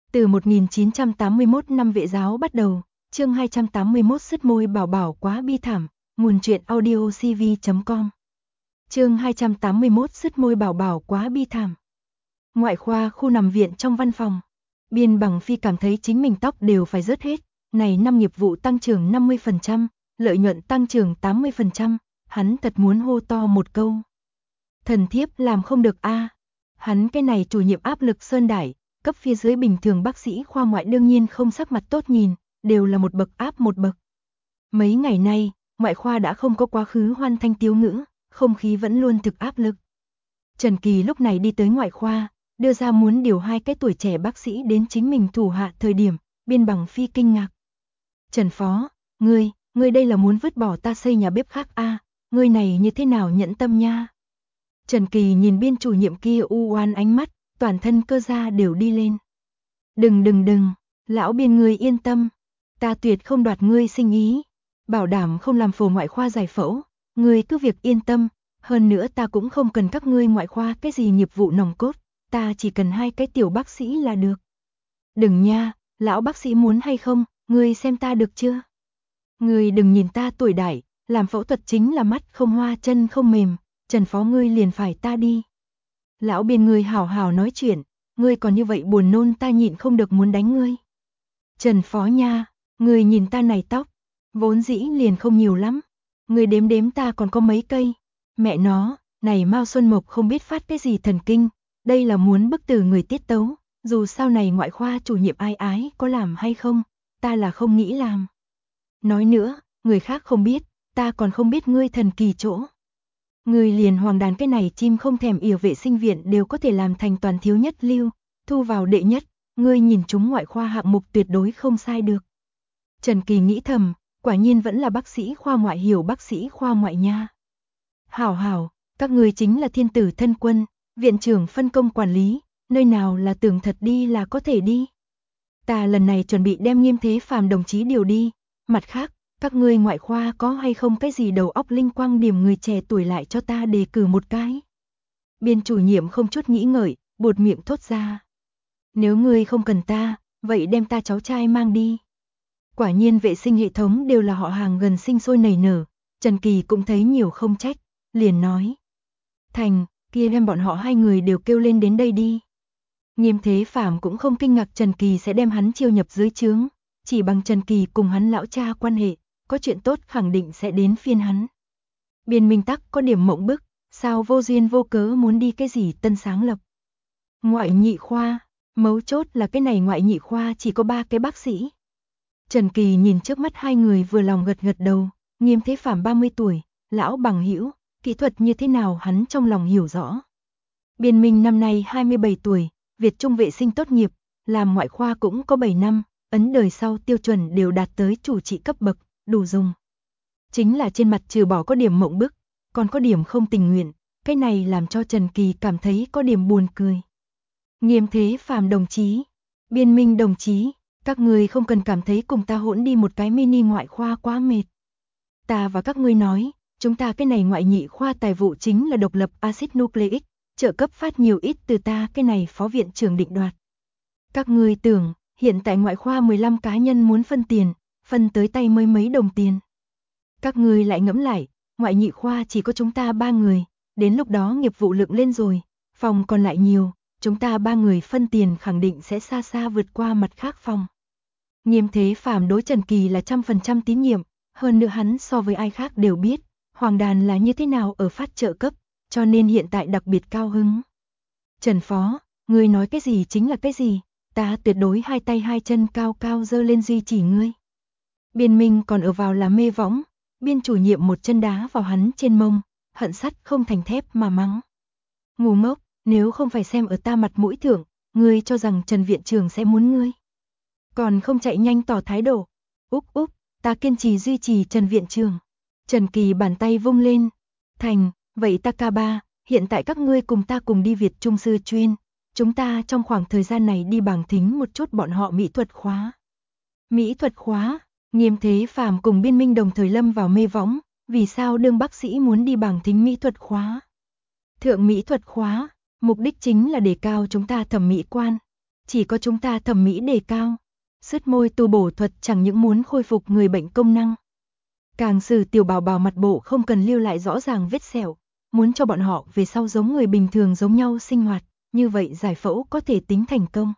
Từ 1981 năm vệ giáo bắt đầu, chương 281 sứt môi bảo bảo quá bi thảm, nguồn truyện audio cv.com. Chương 281 sứt môi bảo bảo quá bi thảm. Ngoại khoa khu nằm viện trong văn phòng. Biên Bằng Phi cảm thấy chính mình tóc đều phải rớt hết, này năm nghiệp vụ tăng trưởng 50%, lợi nhuận tăng trưởng 80%, hắn thật muốn hô to một câu. Thần thiếp làm không được a. Hắn cái này chủ nhiệm áp lực sơn đại, cấp phía dưới bình thường bác sĩ khoa ngoại đương nhiên không sắc mặt tốt nhìn, đều là một bậc áp một bậc. Mấy ngày nay, ngoại khoa đã không có quá khứ hoan thanh tiếu ngữ, không khí vẫn luôn thực áp lực. Trần Kỳ lúc này đi tới ngoại khoa, đưa ra muốn điều 2 cái tuổi trẻ bác sĩ đến chính mình thủ hạ thời điểm, Biên Bằng Phi kinh ngạc. Trần Phó, ngươi đây là muốn vứt bỏ ta xây nhà bếp khác a? Ngươi này như thế nào nhẫn tâm nha? Trần Kỳ nhìn biên chủ nhiệm kia u oan ánh mắt, toàn thân cơ da đều đi lên. Đừng, lão Biên ngươi yên tâm, ta tuyệt không đoạt ngươi sinh ý, bảo đảm không làm phổ ngoại khoa giải phẫu, ngươi cứ việc yên tâm, hơn nữa ta cũng không cần các ngươi ngoại khoa cái gì nghiệp vụ nòng cốt, ta chỉ cần 2 cái tiểu bác sĩ là được. Đừng nha, lão bác sĩ muốn hay không, ngươi xem ta được chưa? Ngươi đừng nhìn ta tuổi đại, làm phẫu thuật chính là mắt không hoa chân không mềm, Trần Phó ngươi liền phải ta đi. Lão Biên ngươi hảo hảo nói chuyện, ngươi còn như vậy buồn nôn ta nhịn không được muốn đánh ngươi. Trần Phó nha, ngươi nhìn ta này tóc, vốn dĩ liền không nhiều lắm, ngươi đếm ta còn có mấy cây. Mẹ nó, này Mao Xuân Mộc không biết phát cái gì thần kinh, đây là muốn bức tử người tiết tấu, dù sau này ngoại khoa chủ nhiệm ai ái có làm hay không, ta là không nghĩ làm. Nói nữa, người khác không biết, ta còn không biết ngươi thần kỳ chỗ. Ngươi liền hoàng đàn cái này chim không thèm ỉa vệ sinh viện đều có thể làm thành toàn thiếu nhất lưu, thu vào đệ nhất, ngươi nhìn chúng ngoại khoa hạng mục tuyệt đối không sai được. Trần Kỳ nghĩ thầm, quả nhiên vẫn là bác sĩ khoa ngoại hiểu bác sĩ khoa ngoại nha. Hảo, các ngươi chính là thiên tử thân quân, viện trưởng phân công quản lý, nơi nào là tưởng thật đi là có thể đi. Ta lần này chuẩn bị đem Nghiêm Thế Phàm đồng chí điều đi, mặt khác, các ngươi ngoại khoa có hay không cái gì đầu óc linh quang điểm người trẻ tuổi lại cho ta đề cử một cái. Biên chủ nhiệm không chút nghĩ ngợi, buột miệng thốt ra. Nếu ngươi không cần ta, vậy đem ta cháu trai mang đi. Quả nhiên vệ sinh hệ thống đều là họ hàng gần sinh sôi nảy nở, Trần Kỳ cũng thấy nhiều không trách, liền nói. Thành, kia đem bọn họ 2 người đều kêu lên đến đây đi. Nghiêm Thế Phàm cũng không kinh ngạc Trần Kỳ sẽ đem hắn chiêu nhập dưới trướng, chỉ bằng Trần Kỳ cùng hắn lão cha quan hệ, có chuyện tốt khẳng định sẽ đến phiên hắn. Biên Minh Tắc có điểm mộng bức, sao vô duyên vô cớ muốn đi cái gì tân sáng lập. Ngoại nhị khoa, mấu chốt là cái này ngoại nhị khoa chỉ có 3 cái bác sĩ. Trần Kỳ nhìn trước mắt 2 người vừa lòng gật đầu, Nghiêm Thế Phàm 30 tuổi, lão bằng hữu, kỹ thuật như thế nào hắn trong lòng hiểu rõ. Biên Minh năm nay 27 tuổi, Việt Trung vệ sinh tốt nghiệp, làm ngoại khoa cũng có 7 năm, ấn đời sau tiêu chuẩn đều đạt tới chủ trị cấp bậc, đủ dùng. Chính là trên mặt trừ bỏ có điểm mộng bức, còn có điểm không tình nguyện, cái này làm cho Trần Kỳ cảm thấy có điểm buồn cười. Nghiêm Thế Phàm đồng chí, Biên Minh đồng chí, các người không cần cảm thấy cùng ta hỗn đi một cái mini ngoại khoa quá mệt. Ta và các ngươi nói, chúng ta cái này ngoại nhị khoa tài vụ chính là độc lập axit nucleic, trợ cấp phát nhiều ít từ ta cái này phó viện trưởng định đoạt. Các ngươi tưởng, hiện tại ngoại khoa 15 cá nhân muốn phân tiền, phân tới tay mới mấy đồng tiền. Các ngươi lại ngẫm lại, ngoại nhị khoa chỉ có chúng ta 3 người, đến lúc đó nghiệp vụ lượng lên rồi, phòng còn lại nhiều, chúng ta 3 người phân tiền khẳng định sẽ xa xa vượt qua mặt khác phòng. Nghiêm Thế Phàm đối Trần Kỳ là 100% tín nhiệm, hơn nữa hắn so với ai khác đều biết, Hoàng Đàn là như thế nào ở phát trợ cấp, cho nên hiện tại đặc biệt cao hứng. Trần Phó, ngươi nói cái gì chính là cái gì, ta tuyệt đối 2 tay 2 chân cao cao giơ lên duy trì ngươi. Biên Minh còn ở vào là mê võng, biên chủ nhiệm một chân đá vào hắn trên mông, hận sắt không thành thép mà mắng. Ngu ngốc, nếu không phải xem ở ta mặt mũi thượng, ngươi cho rằng Trần viện trưởng sẽ muốn ngươi. Còn không chạy nhanh tỏ thái độ. Úp, ta kiên trì duy trì Trần viện trưởng. Trần Kỳ bàn tay vung lên. Thành, vậy ta ca 3, hiện tại các ngươi cùng ta cùng đi Việt Trung sư chuyên. Chúng ta trong khoảng thời gian này đi bảng thính một chút bọn họ mỹ thuật khóa. Mỹ thuật khóa, Nghiêm Thế Phàm cùng Biên Minh đồng thời lâm vào mê võng. Vì sao đương bác sĩ muốn đi bảng thính mỹ thuật khóa? Thượng mỹ thuật khóa, mục đích chính là đề cao chúng ta thẩm mỹ quan. chỉ có chúng ta thẩm mỹ đề cao. Sứt môi tu bổ thuật chẳng những muốn khôi phục người bệnh công năng, càng xử tiểu bảo bảo mặt bộ không cần lưu lại rõ ràng vết sẹo, muốn cho bọn họ về sau giống người bình thường giống nhau sinh hoạt, như vậy giải phẫu có thể tính thành công.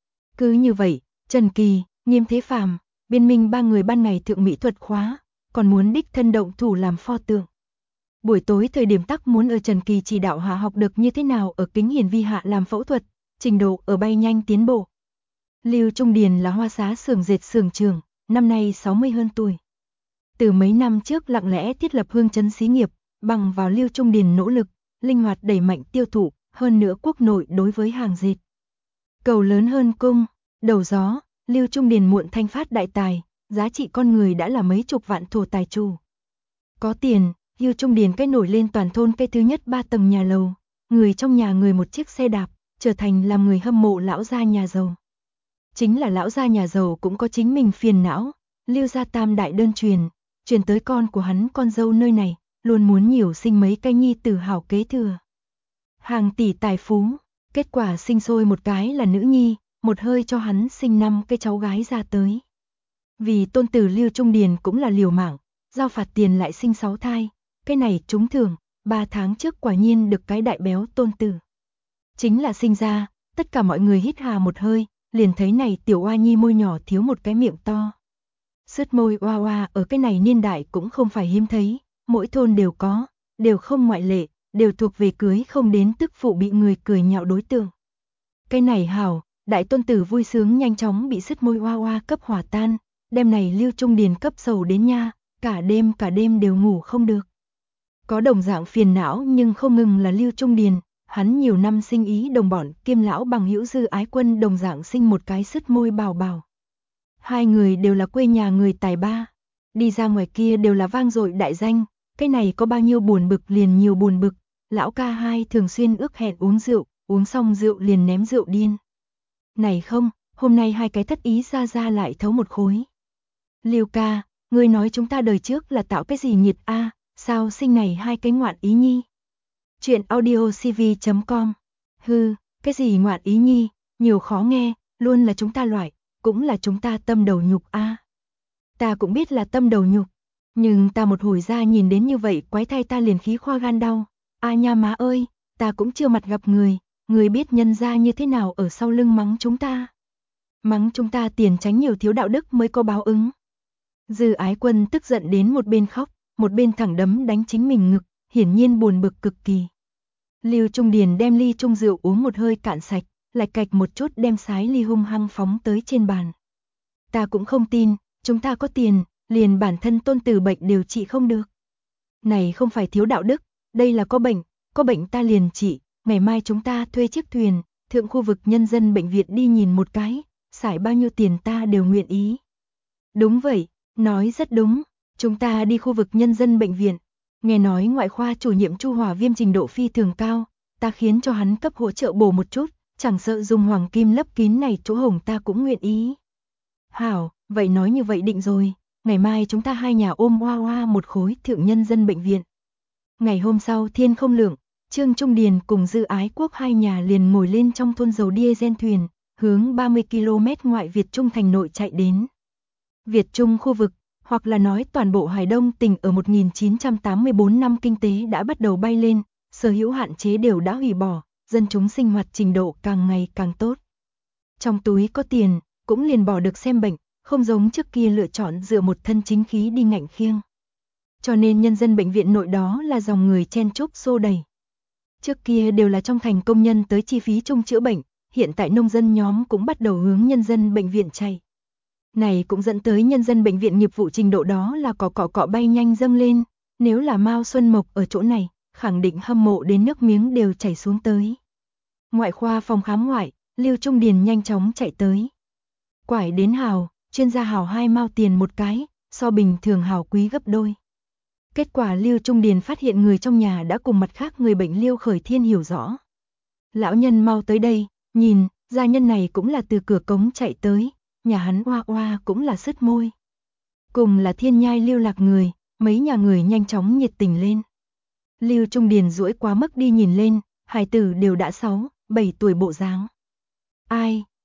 Cứ như vậy, Trần Kỳ, Nghiêm Thế Phàm, Biên Minh ba người ban ngày thượng mỹ thuật khóa, còn muốn đích thân động thủ làm pho tượng. Buổi tối thời điểm tắc muốn ở Trần Kỳ chỉ đạo hạ học được như thế nào ở kính hiển vi hạ làm phẫu thuật, trình độ ở bay nhanh tiến bộ. Lưu Trung Điền là hoa xá xưởng dệt xưởng trưởng, năm nay 60 hơn tuổi. Từ mấy năm trước lặng lẽ thiết lập hương chấn xí nghiệp, bằng vào Lưu Trung Điền nỗ lực, linh hoạt đẩy mạnh tiêu thụ, hơn nữa quốc nội đối với hàng dệt. Cầu lớn hơn cung, đầu gió, Lưu Trung Điền muộn thanh phát đại tài, giá trị con người đã là mấy chục vạn thổ tài chủ. Có tiền, Lưu Trung Điền cái nổi lên toàn thôn cái thứ nhất 3 tầng nhà lầu, người trong nhà người một chiếc xe đạp, trở thành làm người hâm mộ lão gia nhà giàu. Chính là lão gia nhà giàu cũng có chính mình phiền não, Lưu gia tam đại đơn truyền tới con của hắn con dâu nơi này, luôn muốn nhiều sinh mấy cái nhi tử hảo kế thừa. Hàng tỷ tài phú, kết quả sinh sôi một cái là nữ nhi, một hơi cho hắn sinh 5 cái cháu gái ra tới. Vì tôn tử Lưu Trung Điền cũng là liều mạng, giao phạt tiền lại sinh 6 thai, cái này trúng thưởng, 3 tháng trước quả nhiên được cái đại béo tôn tử. Chính là sinh ra, tất cả mọi người hít hà một hơi, liền thấy này tiểu oa nhi môi nhỏ thiếu một cái miệng to. Sứt môi oa oa ở cái này niên đại cũng không phải hiếm thấy, mỗi thôn đều có, đều không ngoại lệ, đều thuộc về cưới không đến tức phụ bị người cười nhạo đối tượng. Cái này hảo, đại tôn tử vui sướng nhanh chóng bị sứt môi oa oa cấp hỏa tan, đêm này Lưu Trung Điền cấp sầu đến nha, cả đêm đều ngủ không được. Có đồng dạng phiền não nhưng không ngừng là Lưu Trung Điền, hắn nhiều năm sinh ý đồng bọn kiêm lão bằng hữu Dư Ái Quân đồng dạng sinh một cái sứt môi bảo bảo. Hai người đều là quê nhà người tài ba, đi ra ngoài kia đều là vang dội đại danh, cái này có bao nhiêu buồn bực liền nhiều buồn bực, lão ca hai thường xuyên ước hẹn uống rượu, uống xong rượu liền ném rượu điên. Này không, hôm nay hai cái thất ý ra lại thấu một khối. Lưu ca, ngươi nói chúng ta đời trước là tạo cái gì nhiệt a, sao sinh này hai cái ngoạn ý nhi? Chuyện audiocv.com. Hư, cái gì ngoạn ý nhi, nhiều khó nghe, luôn là chúng ta loại, cũng là chúng ta tâm đầu nhục a. Ta cũng biết là tâm đầu nhục, nhưng ta một hồi ra nhìn đến như vậy quái thai ta liền khí khoa gan đau. A nha má ơi, ta cũng chưa mặt gặp người biết nhân ra như thế nào ở sau lưng mắng chúng ta. Mắng chúng ta tiền tránh nhiều thiếu đạo đức mới có báo ứng. Dư Ái Quân tức giận đến một bên khóc, một bên thẳng đấm đánh chính mình ngực, hiển nhiên buồn bực cực kỳ. Lưu Trung Điền đem ly trung rượu uống một hơi cạn sạch, lại cạch một chút đem sái ly hung hăng phóng tới trên bàn. Ta cũng không tin, chúng ta có tiền, liền bản thân tôn tử bệnh điều trị không được. Này không phải thiếu đạo đức, đây là có bệnh ta liền trị, ngày mai chúng ta thuê chiếc thuyền, thượng khu vực nhân dân bệnh viện đi nhìn một cái, xài bao nhiêu tiền ta đều nguyện ý. Đúng vậy, nói rất đúng, chúng ta đi khu vực nhân dân bệnh viện, nghe nói ngoại khoa chủ nhiệm Chu Hòa Viêm trình độ phi thường cao, ta khiến cho hắn cấp hỗ trợ bổ một chút, chẳng sợ dùng hoàng kim lấp kín này chỗ hồng ta cũng nguyện ý. Hảo, vậy nói như vậy định rồi, ngày mai chúng ta hai nhà ôm hoa hoa một khối thượng nhân dân bệnh viện. Ngày hôm sau thiên không lượng, Trương Trung Điền cùng Dư Ái Quốc hai nhà liền ngồi lên trong thôn dầu diesel thuyền, hướng 30 km ngoại Việt Trung thành nội chạy đến. Việt Trung khu vực, hoặc là nói toàn bộ Hải Đông tỉnh ở 1984 năm kinh tế đã bắt đầu bay lên, sở hữu hạn chế đều đã hủy bỏ, dân chúng sinh hoạt trình độ càng ngày càng tốt. Trong túi có tiền, cũng liền bỏ được xem bệnh, không giống trước kia lựa chọn dựa một thân chính khí đi ngạnh khiêng. Cho nên nhân dân bệnh viện nội đó là dòng người chen chúc xô đẩy. Trước kia đều là trong thành công nhân tới chi phí chung chữa bệnh, hiện tại nông dân nhóm cũng bắt đầu hướng nhân dân bệnh viện chạy. Này cũng dẫn tới nhân dân bệnh viện nghiệp vụ trình độ đó là cọ bay nhanh dâng lên, nếu là Mao Xuân Mộc ở chỗ này, khẳng định hâm mộ đến nước miếng đều chảy xuống tới. Ngoại khoa phòng khám ngoại, Lưu Trung Điền nhanh chóng chạy tới. Quải đến hào, chuyên gia hào 2 mao tiền một cái, so bình thường hào quý gấp đôi. Kết quả Lưu Trung Điền phát hiện người trong nhà đã cùng mặt khác người bệnh Lưu Khởi Thiên hiểu rõ. Lão nhân mau tới đây, nhìn, gia nhân này cũng là từ cửa cống chạy tới, nhà hắn oa oa cũng là sứt môi. Cùng là thiên nhai lưu lạc người, mấy nhà người nhanh chóng nhiệt tình lên. Lưu Trung Điền duỗi quá mức đi nhìn lên, hài tử đều đã 6, 7 tuổi bộ dáng. Ai,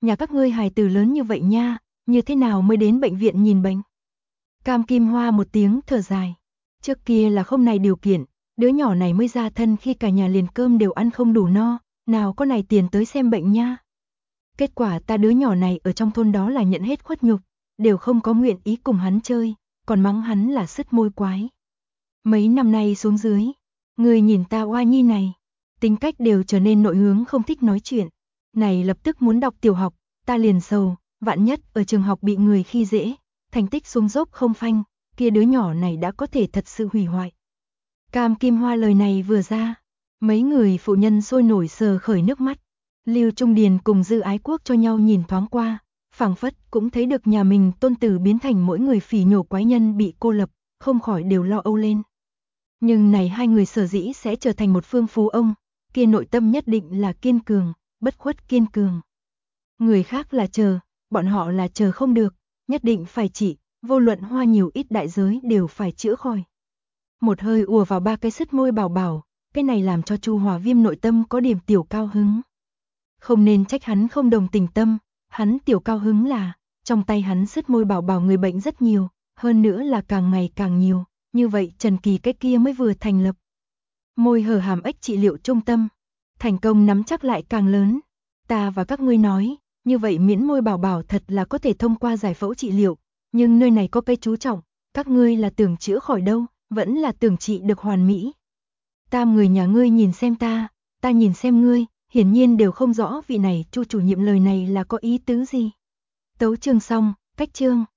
nhà các ngươi hài tử lớn như vậy nha, như thế nào mới đến bệnh viện nhìn bệnh? Cam Kim Hoa một tiếng thở dài. Trước kia là không này điều kiện, đứa nhỏ này mới ra thân khi cả nhà liền cơm đều ăn không đủ no, nào có này tiền tới xem bệnh nha. Kết quả ta đứa nhỏ này ở trong thôn đó là nhận hết khuất nhục, đều không có nguyện ý cùng hắn chơi, còn mắng hắn là sứt môi quái. Mấy năm nay xuống dưới, người nhìn ta oa nhi này, tính cách đều trở nên nội hướng không thích nói chuyện. Này lập tức muốn đọc tiểu học, ta liền sầu, vạn nhất ở trường học bị người khi dễ, thành tích xuống dốc không phanh, kia đứa nhỏ này đã có thể thật sự hủy hoại. Cam Kim Hoa lời này vừa ra, mấy người phụ nhân sôi nổi sờ khởi nước mắt. Lưu Trung Điền cùng Dư Ái Quốc cho nhau nhìn thoáng qua, phảng phất cũng thấy được nhà mình tôn tử biến thành mỗi người phỉ nhổ quái nhân bị cô lập, không khỏi đều lo âu lên. Nhưng này hai người sở dĩ sẽ trở thành một phương phú ông, kia nội tâm nhất định là kiên cường, bất khuất kiên cường. Người khác là chờ, bọn họ là chờ không được, nhất định phải trị, vô luận hoa nhiều ít đại giới đều phải chữa khỏi. Một hơi ùa vào ba cái sứt môi bảo bảo, cái này làm cho Chu Hòa Viêm nội tâm có điểm tiểu cao hứng. Không nên trách hắn không đồng tình tâm, hắn tiểu cao hứng là, trong tay hắn sứt môi bảo bảo người bệnh rất nhiều, hơn nữa là càng ngày càng nhiều, như vậy Trần Kỳ cái kia mới vừa thành lập. Môi hở hàm ếch trị liệu trung tâm, thành công nắm chắc lại càng lớn. Ta và các ngươi nói, như vậy miễn môi bảo bảo thật là có thể thông qua giải phẫu trị liệu, nhưng nơi này có cái chú trọng, các ngươi là tưởng chữa khỏi đâu, vẫn là tưởng trị được hoàn mỹ. Tam người nhà ngươi nhìn xem ta nhìn xem ngươi, hiển nhiên đều không rõ vị này Chu chủ nhiệm lời này là có ý tứ gì. Tấu chương xong, cách chương.